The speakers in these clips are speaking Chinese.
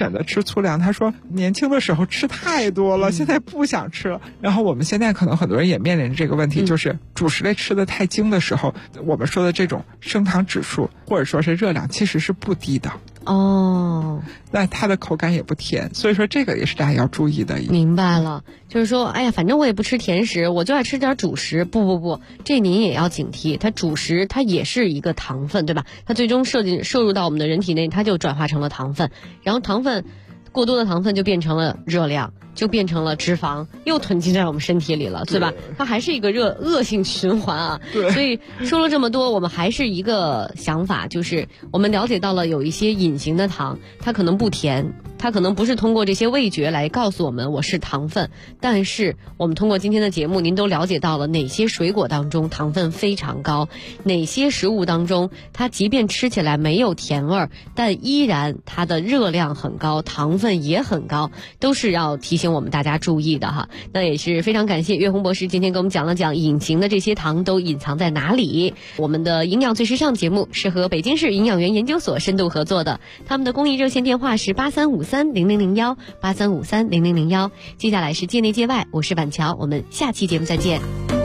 选择吃粗粮，他说年轻的时候吃太多了，现在不想吃了。然后我们现在可能很多人也面临这个问题，就是主食类吃的太精的时候，我们说的这种升糖指数或者说是热量其实是不低的。那它的口感也不甜，所以说这个也是大家要注意的。 明白了，就是说哎呀，反正我也不吃甜食，我就爱吃点主食。不，这您也要警惕，它主食它也是一个糖分，对吧？它最终摄入到我们的人体内，它就转化成了糖分，然后过多的糖分就变成了热量，就变成了脂肪，又囤积在我们身体里了，对吧？它还是一个恶性循环啊。所以说了这么多，我们还是一个想法，就是我们了解到了有一些隐形的糖，它可能不甜，它可能不是通过这些味觉来告诉我们我是糖分，但是我们通过今天的节目，您都了解到了哪些水果当中糖分非常高，哪些食物当中它即便吃起来没有甜味儿，但依然它的热量很高，糖分也很高，都是要提醒我们大家注意的哈。那也是非常感谢岳红博士今天给我们讲了讲隐形的这些糖都隐藏在哪里。我们的营养最时尚节目是和北京市营养员研究所深度合作的，他们的公益热线电话是83530001 83530001。接下来是界内界外，我是板桥，我们下期节目再见。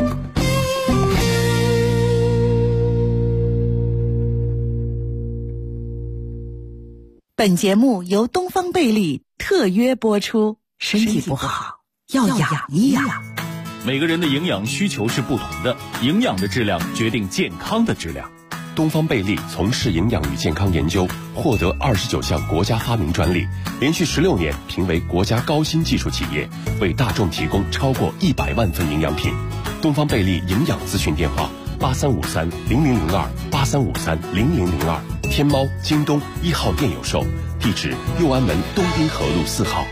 本节目由东方贝利特约播出，身体不好要养一养。 每个人的营养需求是不同的，营养的质量决定健康的质量。 东方贝利从事营养与健康研究，获得29项国家发明专利，连续16年评为国家高新技术企业，为大众提供超过100万份营养品。东方贝利营养咨询电话83530002 83530002，天猫、京东1号店有售，地址右安门东滨河路4号。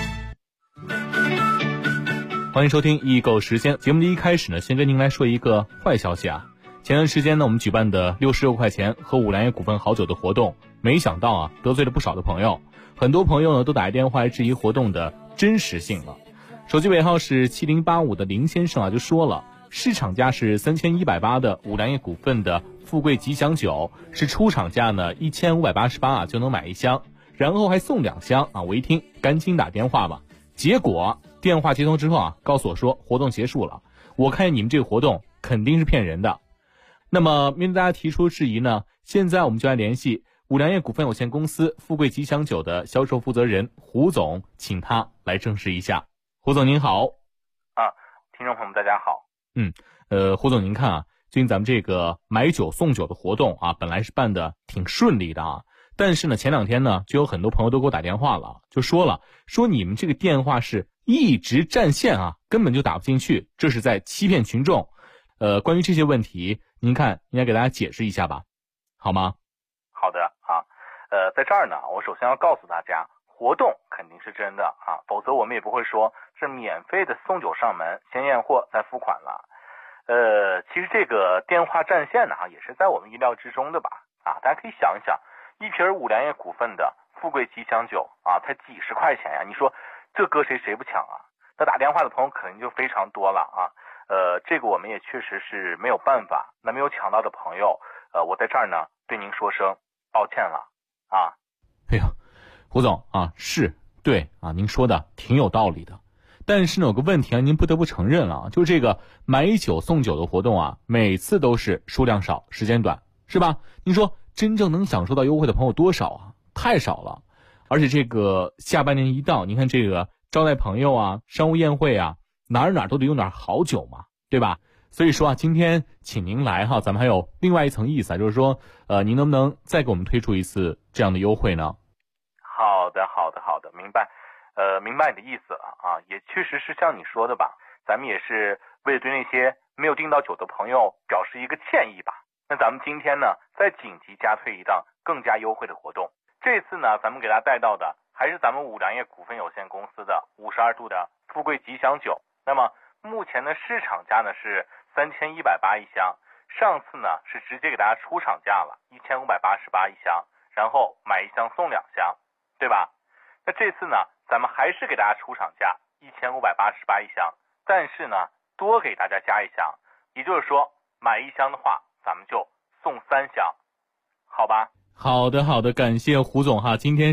欢迎收听易购时间。节目的一开始呢，先跟您来说一个坏消息啊。前段时间呢，我们举办的66块钱喝五粮液股份好酒的活动，没想到啊，得罪了不少的朋友。很多朋友呢都打电话来质疑活动的真实性了。手机尾号是7085的林先生啊就说了，市场价是3180的五粮液股份的富贵吉祥酒，是出厂价呢1588啊就能买1箱，然后还送2箱啊。我一听赶紧打电话吧，结果电话接通之后啊，告诉我说活动结束了。我看你们这个活动肯定是骗人的。那么面对大家提出质疑呢，现在我们就来联系五粮液股份有限公司富贵吉祥酒的销售负责人胡总，请他来证实一下。胡总您好。 听众朋友们大家好。 胡总您看啊，最近咱们这个买酒送酒的活动啊，本来是办的挺顺利的啊，但是呢前2天呢就有很多朋友都给我打电话了，就说你们这个电话是一直占线啊，根本就打不进去，这是在欺骗群众。关于这些问题，您看应该给大家解释一下吧，好吗？ 好的啊，在这儿呢，我首先要告诉大家，活动肯定是真的啊，否则我们也不会说是免费的送酒上门，先验货再付款了。其实这个电话占线呢，也是在我们意料之中的吧？啊，大家可以想一想，一瓶五粮液股份的富贵吉祥酒啊，才几十块钱呀，你说这搁谁不抢啊？那打电话的朋友肯定就非常多了啊。这个我们也确实是没有办法。那没有抢到的朋友，我在这儿呢对您说声抱歉了啊。 哎呀，胡总啊，是对啊，您说的挺有道理的。但是呢，有个问题啊，您不得不承认了，就这个买酒送酒的活动啊，每次都是数量少，时间短，是吧？您说真正能享受到优惠的朋友多少啊？太少了。而且这个下半年一到，您看这个招待朋友啊，商务宴会啊，哪儿都得用点好酒嘛，对吧？所以说啊，今天请您来哈，咱们还有另外一层意思啊，就是说您能不能再给我们推出一次这样的优惠呢？ 好的，明白。明白你的意思了啊，也确实是像你说的吧，咱们也是为了对那些没有订到酒的朋友表示一个歉意吧。那咱们今天呢，再紧急加推一档更加优惠的活动。这次呢，咱们给大家带到的还是咱们五粮液股份有限公司的52度的富贵吉祥酒。那么目前的市场价呢是3180一箱，上次呢是直接给大家出厂价了1588一箱，然后买1箱送2箱，对吧？那这次呢，咱们还是给大家出厂价1588一箱，但是呢，多给大家加1箱，也就是说，买1箱的话，咱们就送3箱，好吧？ 好的，感谢胡总哈，今天是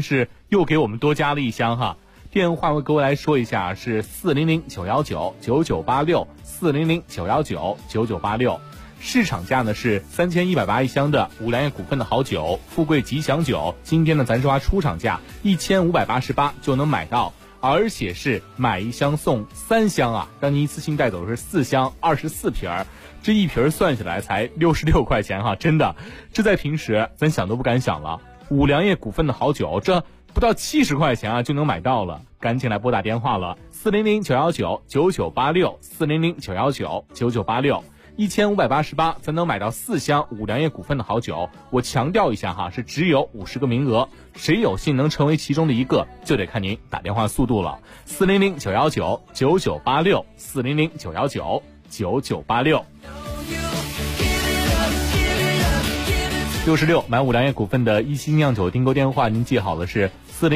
又给我们多加了一箱哈。电话我给我来说一下，是400-919-9986，400-919-9986。市场价呢是3180一箱的五粮液股份的好酒，富贵吉祥酒。今天呢，咱说出厂价1588就能买到，而且是买一箱送3箱啊，让您一次性带走的是4箱24瓶儿，这一瓶算下来才66块钱哈，真的，这在平时咱想都不敢想了。五粮液股份的好酒，这不到70块钱啊就能买到了，赶紧来拨打电话了，400-919-9986，400-919-9986，1588咱能买到4箱五粮液股份的好酒。我强调一下哈，是只有50个名额，谁有幸能成为其中的一个，就得看您打电话速度了。400-919-9986，400-919-9986。66买五粮液股份的一星酿酒订购电话，您记好了是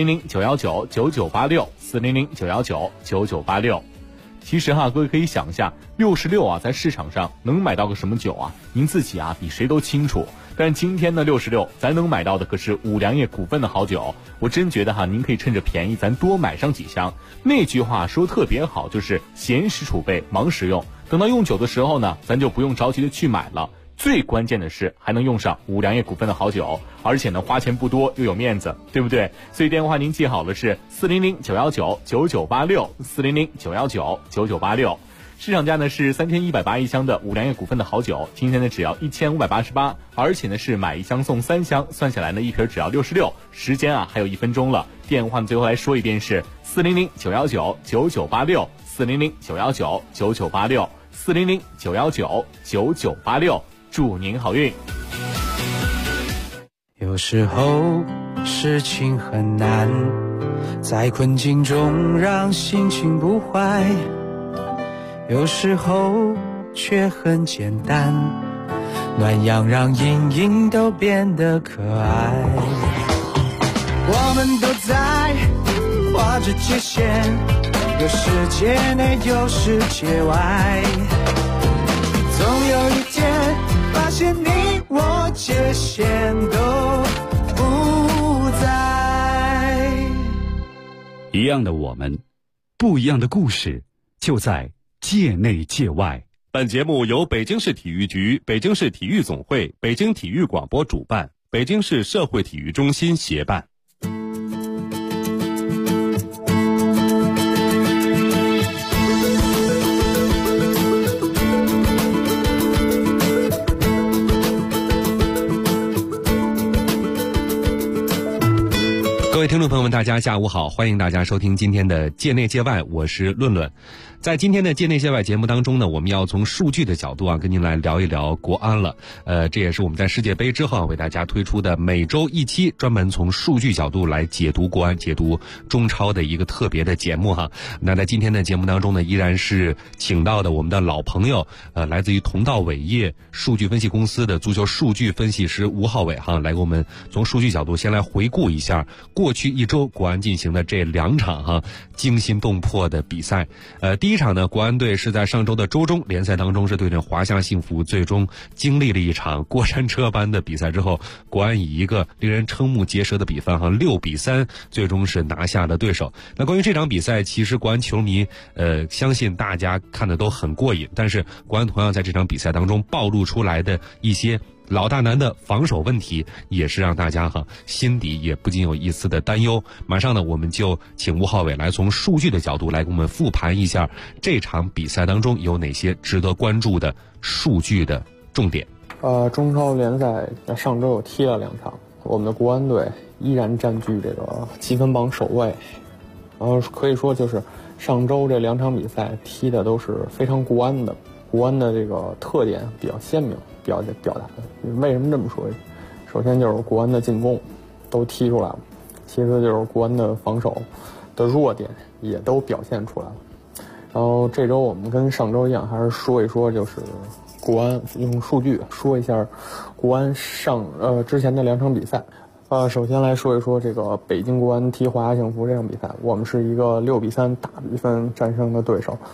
400-919-9986，400-919-9986。其实哈，各位可以想一下，66啊，在市场上能买到个什么酒啊？您自己啊比谁都清楚。但是今天的66，咱能买到的可是五粮液股份的好酒。我真觉得哈，您可以趁着便宜，咱多买上几箱。那句话说特别好，就是闲时储备，忙时用。等到用酒的时候呢，咱就不用着急的去买了。最关键的是还能用上五粮液股份的好酒，而且呢花钱不多又有面子，对不对？所以电话您记好了是400-919-9986，400-919-9986。市场价呢是3180一箱的五粮液股份的好酒，今天呢只要1588，而且呢是买一箱送3箱，算下来呢一瓶只要66，时间啊还有1分钟了。电话呢最后来说一遍是400-919-9986，400-919-9986，400-919-9986。祝您好运。 有时候事情很难，在困境中让心情不坏，有时候却很简单，暖阳让阴影都变得可爱。我们都在画着界限，有世界内有世界外，总有一天发现你我界限都不在。 一样的我们，不一样的故事，就在界内界外。 本节目由北京市体育局、北京市体育总会、北京体育广播主办，北京市社会体育中心协办。 各位听众朋友们，大家下午好，欢迎大家收听今天的界内界外，我是论论。在今天的界内界外节目当中呢，我们要从数据的角度跟您来聊一聊国安了。这也是我们在世界杯之后为大家推出的每周一期专门从数据角度来解读国安、解读中超的一个特别的节目哈。那在今天的节目当中呢，依然是请到的我们的老朋友，来自于同道伟业数据分析公司的足球数据分析师吴浩伟哈，来给我们从数据角度先来回顾一下过去一周国安进行的这2场惊心动魄的比赛。第一场呢，国安队是在上周的周中联赛当中是对阵华夏幸福，最终经历了一场过山车般的比赛之后，国安以一个令人瞠目结舌的比分6-3，最终是拿下了对手。那关于这场比赛，其实国安球迷相信大家看的都很过瘾，但是国安同样在这场比赛当中暴露出来的一些老大难的防守问题，也是让大家心底也不禁有一丝的担忧。马上呢，我们就请吴浩伟来从数据的角度来给我们复盘一下这场比赛当中有哪些值得关注的数据的重点。 中超联赛在上周有踢了2场，我们的国安队依然占据这个积分榜首位。然后可以说就是上周这2场比赛踢的都是非常国安的，国安的这个特点比较鲜明。表达的为什么这么说？首先就是国安的进攻都踢出来了，其次就是国安的防守的弱点也都表现出来了。然后这周我们跟上周一样，还是说一说就是国安，用数据说一下国安之前的2场比赛。首先来说一说这个北京国安踢华夏幸福这场比赛，我们是一个6-3大比分战胜的对手。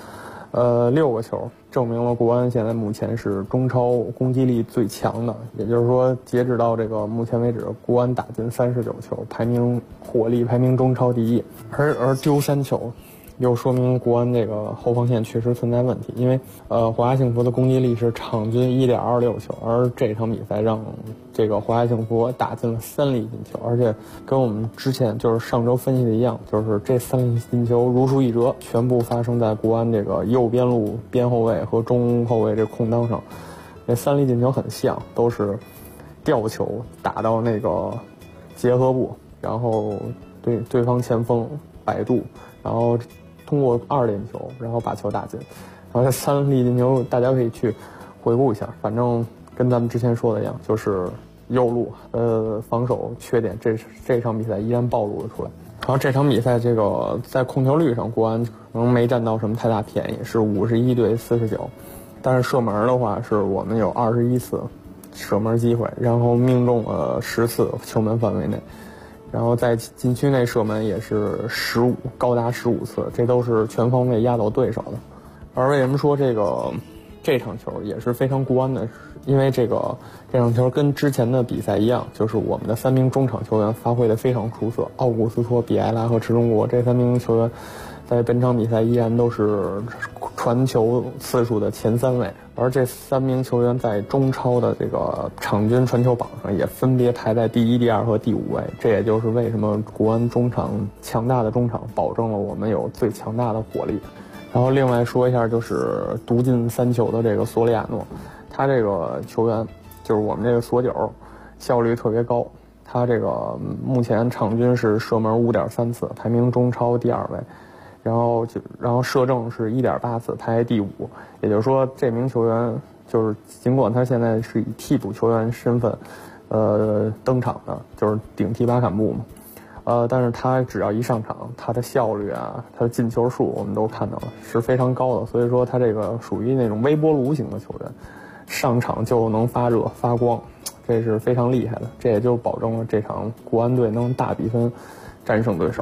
6个球，证明了国安现在目前是中超攻击力最强的。也就是说，截止到这个目前为止，国安打进39球，火力排名中超第一，而丢3球。又说明国安这个后防线确实存在问题，因为华夏幸福的攻击力是场均1.26球，而这场比赛让这个华夏幸福打进了3粒进球，而且跟我们之前就是上周分析的一样，就是这3粒进球如出一辙，全部发生在国安这个右边路边后卫和中后卫这空当上。这3粒进球很像，都是吊球打到那个结合部，然后对方前锋摆渡，然后通过2连球，然后把球打进。然后这3粒进球大家可以去回顾一下，反正跟咱们之前说的一样，就是右路防守缺点，这场比赛依然暴露了出来。然后这场比赛这个在控球率上，国安可能没占到什么太大便宜，是51对49，但是射门的话是我们有21次射门机会，然后命中了10次球门范围内。然后在禁区内射门也是高达15次，这都是全方位压倒对手的。而为什么说这场球也是非常国安的？因为这场球跟之前的比赛一样，就是我们的3名中场球员发挥的非常出色，奥古斯托、比埃拉和池中国这3名球员在本场比赛依然都是传球次数的前3位，而这3名球员在中超的这个场均传球榜上也分别排在第1、第2和第5位。这也就是为什么国安强大的中场保证了我们有最强大的火力。然后另外说一下，就是独进3球的这个索里亚诺，他这个球员就是我们这个索9，效率特别高。他这个目前场均是射门5.3次，排名中超第2位。然后射正是1.8次，排第5。也就是说，这名球员就是尽管他现在是以替补球员身份，登场的，就是顶替巴坎布嘛，但是他只要一上场，他的效率啊，他的进球数我们都看到了是非常高的。所以说他这个属于那种微波炉型的球员，上场就能发热发光，这是非常厉害的。这也就保证了这场国安队能大比分战胜对手。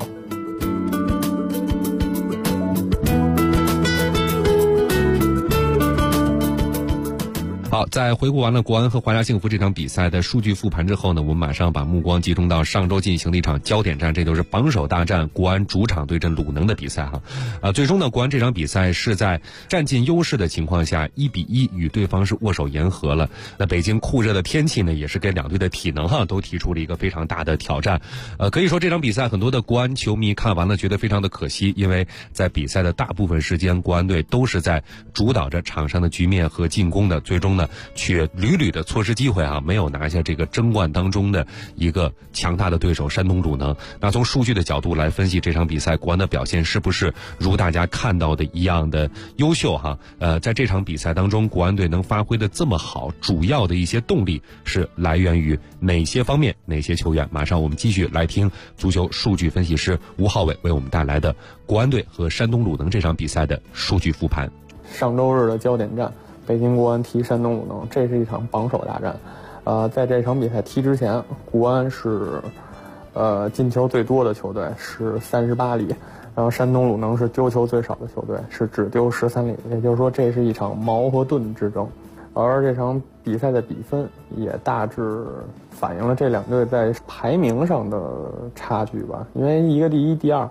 好，在回顾完了国安和华夏幸福这场比赛的数据复盘之后呢，我们马上把目光集中到上周进行的一场焦点战，这就是榜首大战，国安主场对阵鲁能的比赛哈。最终呢，国安这场比赛是在占尽优势的情况下1-1与对方是握手言和了。那北京酷热的天气呢，也是给两队的体能都提出了一个非常大的挑战。可以说这场比赛很多的国安球迷看完了觉得非常的可惜，因为在比赛的大部分时间，国安队都是在主导着场上的局面和进攻的，最终呢却屡屡的错失机会没有拿下这个争冠当中的一个强大的对手山东鲁能。那从数据的角度来分析这场比赛，国安的表现是不是如大家看到的一样的优秀在这场比赛当中，国安队能发挥的这么好，主要的一些动力是来源于哪些方面，哪些球员？马上我们继续来听足球数据分析师吴浩伟为我们带来的国安队和山东鲁能这场比赛的数据复盘。 上周日的焦点战，北京国安踢山东鲁能，这是一场榜首大战。在这场比赛踢之前，国安是进球最多的球队，是38粒，然后山东鲁能是丢球最少的球队，是只丢13粒。也就是说，这是一场矛和盾之争。而这场比赛的比分也大致反映了这两队在排名上的差距吧。因为一个第一、第二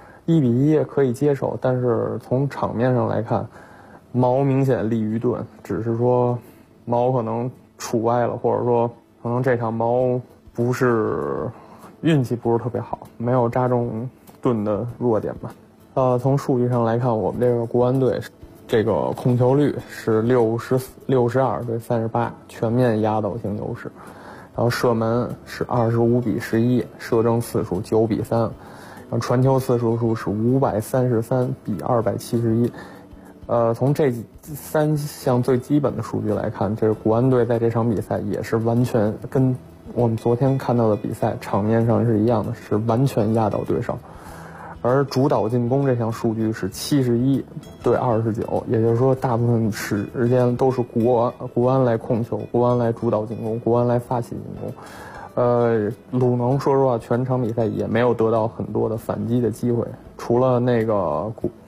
，1-1可以接受，但是从场面上来看，矛明显利于盾，只是说矛可能触歪了，或者说可能这场矛不是运气不是特别好，没有扎中盾的弱点吧。从数据上来看，我们这个国安队这个控球率是62对38，全面压倒性优势。然后射门是25-11，射正次数9-3，然后传球次数是533比271。从这3项最基本的数据来看，这个国安队在这场比赛也是完全跟我们昨天看到的比赛场面上是一样的，是完全压倒对手。而主导进攻这项数据是71对29，也就是说大部分时间都是国安来控球，国安来主导进攻，国安来发起进攻。鲁能说实话全场比赛也没有得到很多的反击的机会，除了那个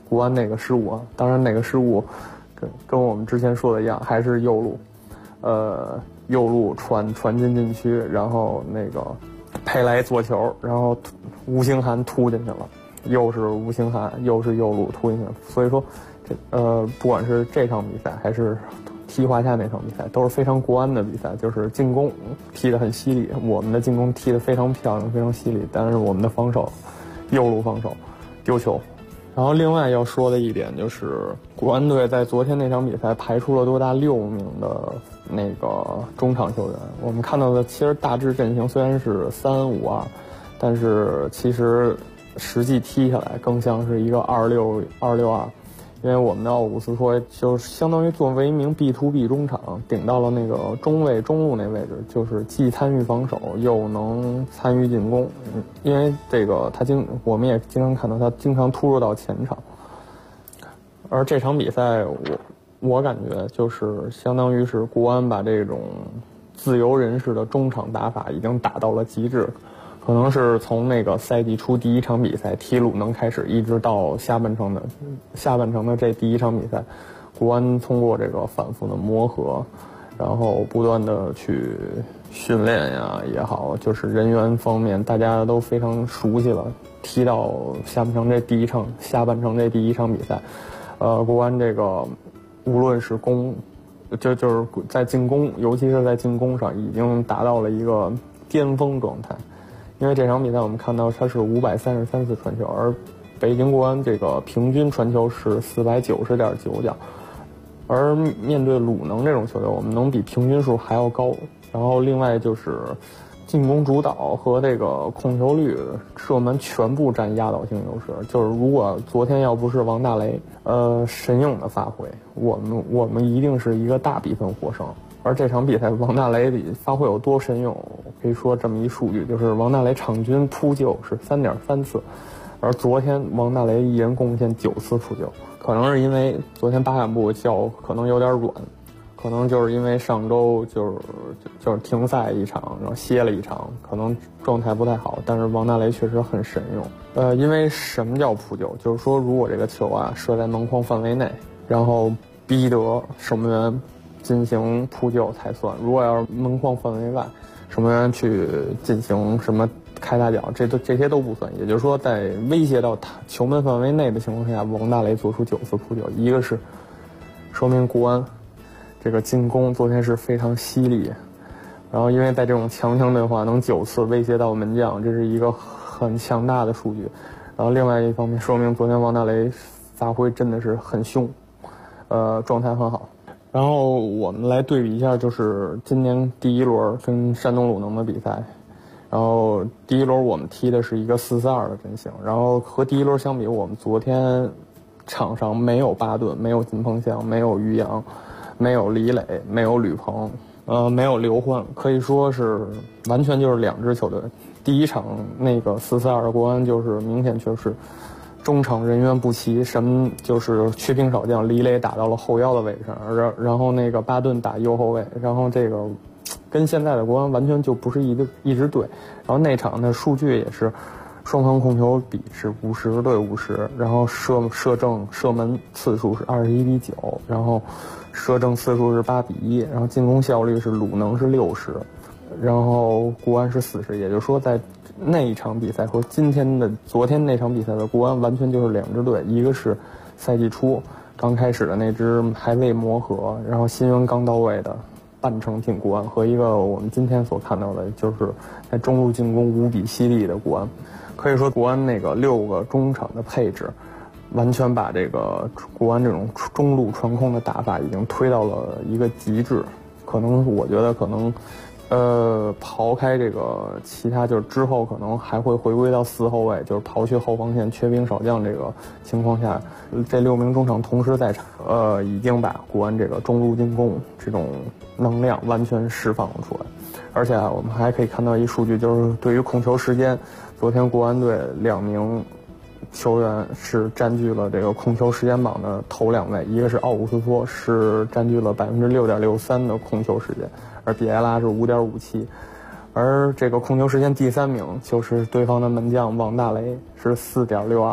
国安那个失误啊，当然那个失误跟我们之前说的一样，还是右路，右路传进禁区，然后那个佩莱做球，然后吴兴涵突进去了，又是吴兴涵，又是右路突进去了。所以说，不管是这场比赛还是踢华夏那场比赛，都是非常国安的比赛，就是进攻踢得很犀利，我们的进攻踢得非常漂亮，非常犀利，但是我们的防守，右路防守丢球。然后另外要说的一点就是，国安队在昨天那场比赛排出了多达6名的那个中场球员。我们看到的其实大致阵型虽然是3-5-2，但是其实实际踢下来更像是一个2-6-2，因为我们的奥古斯托就相当于作为一名 B-to-B 中场，顶到了那个中路那位置，就是既参与防守又能参与进攻。因为这个我们也经常看到他经常突入到前场。而这场比赛我感觉就是相当于是国安把这种自由人士的中场打法已经打到了极致。可能是从那个赛季初第一场比赛踢鲁能开始，一直到下半程的这第一场比赛，国安通过这个反复的磨合，然后不断的去训练呀也好，就是人员方面大家都非常熟悉了。踢到下半程这第一场比赛，国安这个无论是就是在进攻，尤其是在进攻上已经达到了一个巅峰状态。因为这场比赛我们看到它是533次传球，而北京国安这个平均传球是490.9脚，而面对鲁能这种球队，我们能比平均数还要高。然后另外就是进攻主导和这个控球率、射门全部占压倒性优势。就是如果昨天要不是王大雷神勇的发挥，我们一定是一个大比分获胜。而这场比赛王大雷发挥有多神勇，可以说这么一数据，就是王大雷场均扑救是3.3次，而昨天王大雷一人贡献9次扑救。可能是因为昨天巴坎布脚可能有点软，可能就是因为上周就是停赛一场，然后歇了一场，可能状态不太好。但是王大雷确实很神勇。因为什么叫扑救？就是说如果这个球啊射在门框范围内，然后逼得守门员进行扑救才算。如果要是门框范围外，守门员去进行什么开大脚，这些都不算。也就是说，在威胁到球门范围内的情况下，王大雷做出9次扑救，一个是说明国安这个进攻昨天是非常犀利，然后因为在这种强对话能9次威胁到门将，这是一个很强大的数据。然后另外一方面说明昨天王大雷发挥真的是很凶，状态很好。然后我们来对比一下，就是今年第一轮跟山东鲁能的比赛。然后第一轮我们踢的是一个4-4-2的阵型，然后和第一轮相比，我们昨天场上没有巴顿，没有金鹏翔，没有于洋，没有李磊，没有吕鹏，没有刘欢，可以说是完全就是两支球队。第一场那个4-4-2的国安就是明显就是中场人员不齐，就是缺兵少将，李磊打到了后腰的位置上，然后那个巴顿打右后卫，然后这个跟现在的国安完全就不是一支队。然后那场的数据也是双方控球比是50-50，然后射门次数是21-9，然后射正次数是8-1，然后进攻效率是鲁能是60，然后国安是40。也就是说，在那一场比赛和昨天那场比赛的国安完全就是两支队，一个是赛季初刚开始的那支还未磨合，然后新援刚到位的半程挺国安，和一个我们今天所看到的就是在中路进攻无比犀利的国安。可以说国安那个6个中场的配置完全把这个国安这种中路传控的打法已经推到了一个极致。我觉得可能刨开这个其他，就是之后可能还会回归到4后卫，就是刨去后防线缺兵少将这个情况下，这6名中场同时在场，已经把国安这个中路进攻这种能量完全释放了出来。而且我们还可以看到一数据，就是对于控球时间，昨天国安队2名球员是占据了这个控球时间榜的头2位，一个是奥古斯托，是占据了6.63%的控球时间，而比埃拉是5.57%，而这个控球时间第3名就是对方的门将王大雷是4.62%，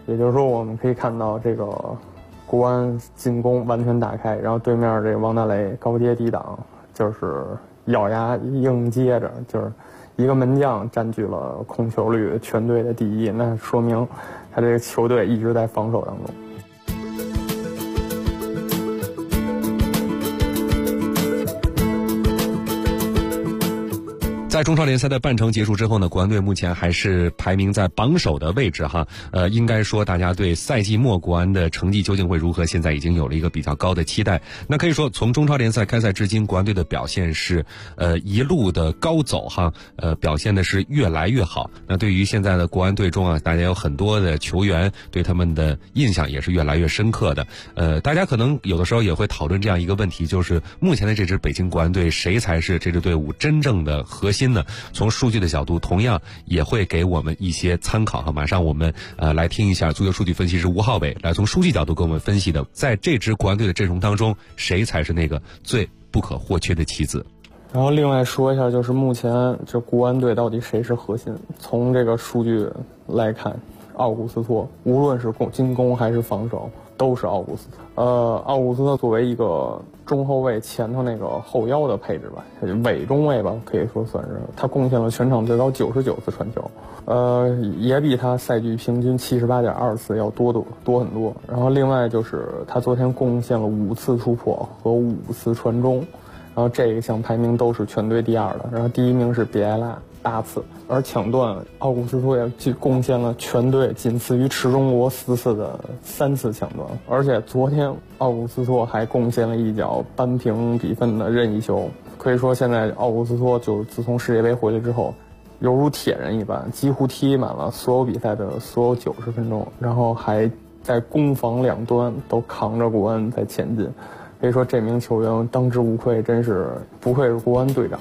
也就是说，我们可以看到这个国安进攻完全打开，然后对面这个王大雷高接低挡，就是咬牙硬接着，就是一个门将占据了控球率全队的第一，那说明他这个球队一直在防守当中。 在中超联赛的半程结束之后呢，国安队目前还是排名在榜首的位置哈。应该说大家对赛季末国安的成绩究竟会如何，现在已经有了一个比较高的期待。那可以说从中超联赛开赛至今，国安队的表现是一路的高走哈，表现的是越来越好。那对于现在的国安队中啊，大家有很多的球员对他们的印象也是越来越深刻的。大家可能有的时候也会讨论这样一个问题，就是目前的这支北京国安队谁才是这支队伍真正的核心呢？从数据的角度，同样也会给我们一些参考哈。马上我们来听一下足球数据分析师吴浩伟来从数据角度给我们分析的，在这支国安队的阵容当中，谁才是那个最不可或缺的棋子。 然后另外说一下，就是目前这国安队到底谁是核心？从这个数据来看，奥古斯托无论是进攻还是防守都是奥古斯托。奥古斯托作为一个中后卫前头那个后腰的配置吧，伪中卫吧，可以说算是他贡献了全场最高99次传球，也比他赛季平均78.2次要多很多。然后另外就是他昨天贡献了5次突破和5次传中，然后这一项排名都是全队第2的，然后第1名是比埃拉8次，而抢断奥古斯托也贡献了全队仅次于池中国4次的3次抢断，而且昨天奥古斯托还贡献了一脚扳平比分的任意球。可以说现在奥古斯托就自从世界杯回来之后，犹如铁人一般，几乎踢满了所有比赛的所有90分钟，然后还在攻防两端都扛着国安在前进。可以说这名球员当之无愧，真是不愧是国安队长。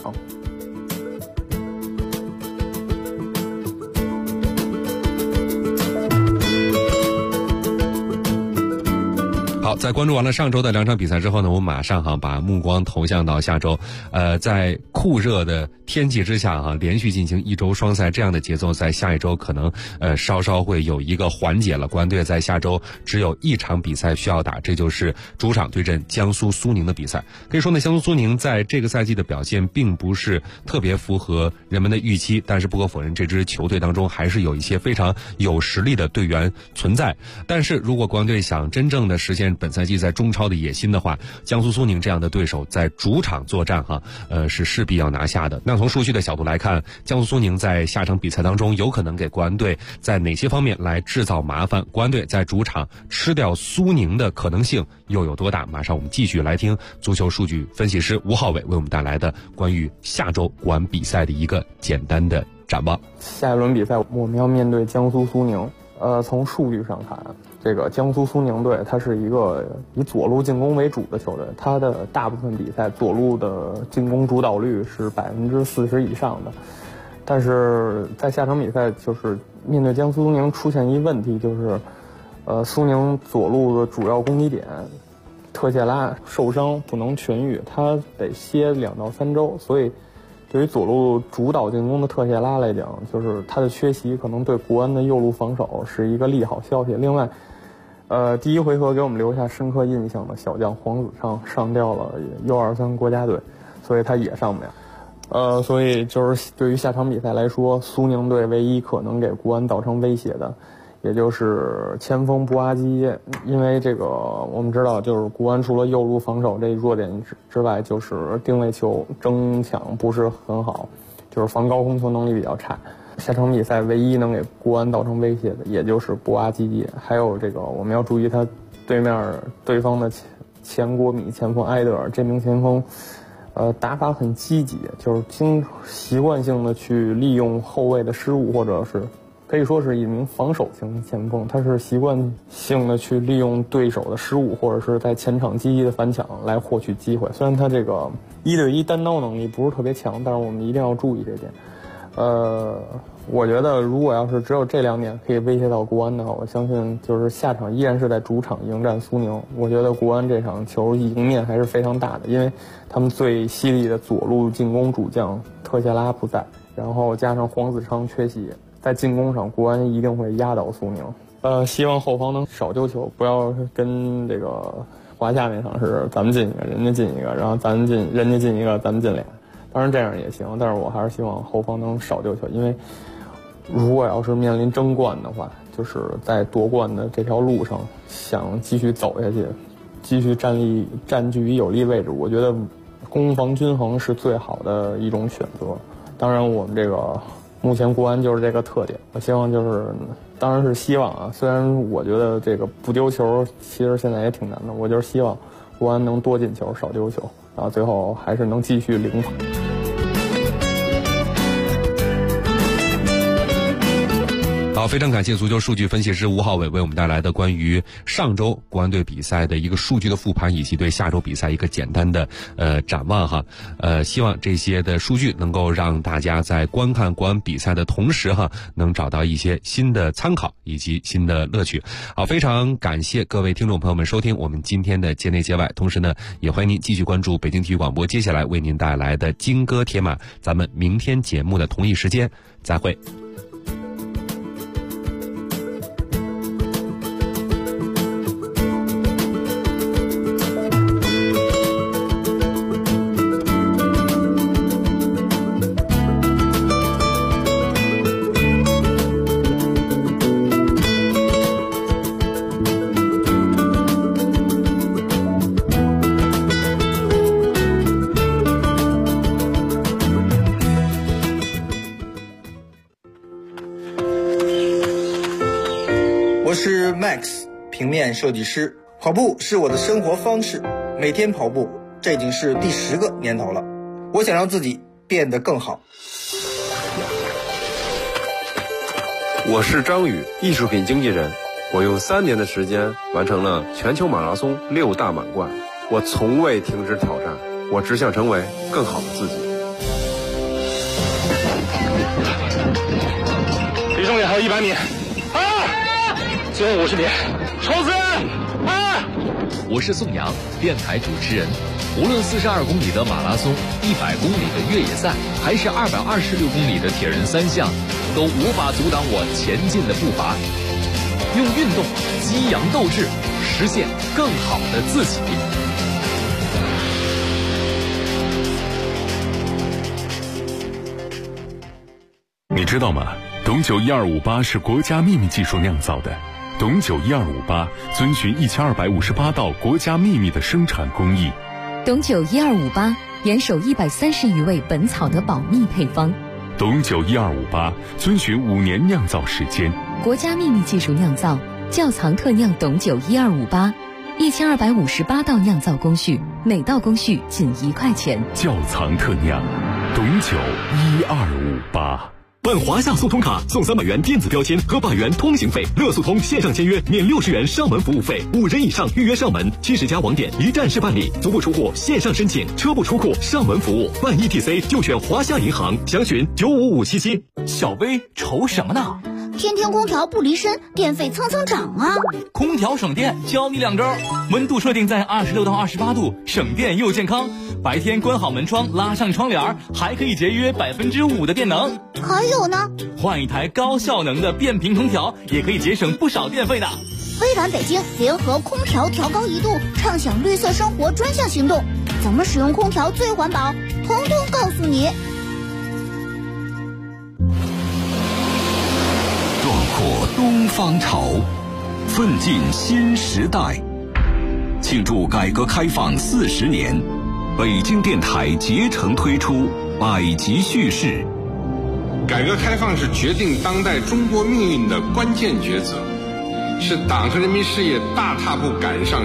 好，在关注完了上周的2场比赛之后呢，我们马上把目光投向到下周。在酷热的天气之下连续进行1周双赛这样的节奏，在下一周可能稍稍会有一个缓解了。国安队在下周只有1场比赛需要打，这就是主场对阵江苏苏宁的比赛。可以说呢，江苏苏宁在这个赛季的表现并不是特别符合人们的预期，但是不可否认，这支球队当中还是有一些非常有实力的队员存在。但是如果国安队想真正的实现本赛季在中超的野心的话，江苏苏宁这样的对手在主场作战是势必要拿下的。那从数据的角度来看，江苏苏宁在下场比赛当中有可能给国安队在哪些方面来制造麻烦？国安队在主场吃掉苏宁的可能性又有多大？马上我们继续来听足球数据分析师吴浩伟为我们带来的关于下周国安比赛的一个简单的展望。 下一轮比赛我们要面对江苏苏宁。从数据上看，这个江苏苏宁队它是一个以左路进攻为主的球队，它的大部分比赛左路的进攻主导率是40%以上的。但是在下场比赛，就是面对江苏苏宁出现一问题，就是苏宁左路的主要攻击点特谢拉受伤不能痊愈，他得歇2到3周，所以对于左路主导进攻的特谢拉来讲，就是他的缺席可能对国安的右路防守是一个利好消息。另外，第一回合给我们留下深刻印象的小将黄子昌上调了U23国家队，所以他也上不了。所以就是对于下场比赛来说，苏宁队唯一可能给国安造成威胁的，也就是前锋布阿基，因为这个我们知道，就是国安除了右路防守这一弱点之外，就是定位球争抢不是很好，就是防高空球能力比较差。下场比赛唯一能给国安造成威胁的，也就是布阿基，还有这个我们要注意他对方的前国米前锋埃德尔，这名前锋打法很积极，就是习惯性的去利用后卫的失误，或者是可以说是一名防守型前锋，他是习惯性的去利用对手的失误，或者是在前场积极的反抢来获取机会。虽然他这个1对1单刀能力不是特别强，但是我们一定要注意这点。我觉得如果要是只有这2点可以威胁到国安的话，我相信就是下场依然是在主场迎战苏宁。我觉得国安这场球赢面还是非常大的，因为他们最犀利的左路进攻主将特谢拉不在，然后加上黄子昌缺席，在进攻上国安一定会压倒苏宁。 希望后方能少丢球，不要跟这个华夏那场是咱们进一个，人家进一个，然后人家进一个，咱们进俩。当然这样也行，但是我还是希望后方能少丢球，因为如果要是面临争冠的话，就是在夺冠的这条路上想继续走下去，继续占据于有利位置，我觉得攻防均衡是最好的一种选择。当然我们这个目前国安就是这个特点，我希望当然是希望啊，虽然我觉得这个不丢球其实现在也挺难的，我就是希望国安能多进球少丢球，然后最后还是能继续领跑。 好，非常感谢足球数据分析师吴浩伟为我们带来的关于上周国安队比赛的一个数据的复盘，以及对下周比赛一个简单的展望哈。希望这些的数据能够让大家在观看国安比赛的同时哈，能找到一些新的参考以及新的乐趣。好，非常感谢各位听众朋友们收听我们今天的界内界外，同时呢，也欢迎您继续关注北京体育广播接下来为您带来的金戈铁马。咱们明天节目的同一时间再会。 我是 Max， 平面设计师。跑步是我的生活方式，每天跑步，这已经是第10个年头了。我想让自己变得更好。 我是张宇，艺术品经纪人。我用3年的时间完成了全球马拉松6大满贯。我从未停止挑战，我只想成为更好的自己。 离终点还有100米。最后50米，冲刺！ 我是宋阳，电台主持人。无论42公里的马拉松、100公里的越野赛，还是226公里的铁人3项，都无法阻挡我前进的步伐。用运动激扬斗志，实现更好的自己。 你知道吗？董酒1258是国家秘密技术酿造的。董酒1258遵循1258道国家秘密的生产工艺。 董酒1258严守130余味本草的保密配方。 董酒1258遵循5年酿造时间。 国家秘密技术酿造，窖藏特酿董酒1258，1258道酿造工序，每道工序仅1块钱。 窖藏特酿，董酒1258。 办华夏速通卡送300元电子标签和100元通行费，乐速通线上签约免60元上门服务费，5人以上预约上门，70家网点一站式办理，足不出户线上申请，车不出库上门服务，办 ETC 就选华夏银行，详询95577。 小薇愁什么呢？ 天天空调不离身，电费蹭蹭涨啊！ 空调省电，教你2招：温度设定在26到28度，省电又健康。白天关好门窗，拉上窗帘，还可以节约5%的电能。 还有呢， 换一台高效能的变频空调，也可以节省不少电费的。 微软北京联合空调调高1度，畅享绿色生活专项行动，怎么使用空调最环保，统统告诉你。 壮阔东方潮，奋进新时代。庆祝改革开放40年，北京电台竭诚推出百集叙事。 改革开放是决定当代中国命运的关键抉择，是党和人民事业大踏步赶上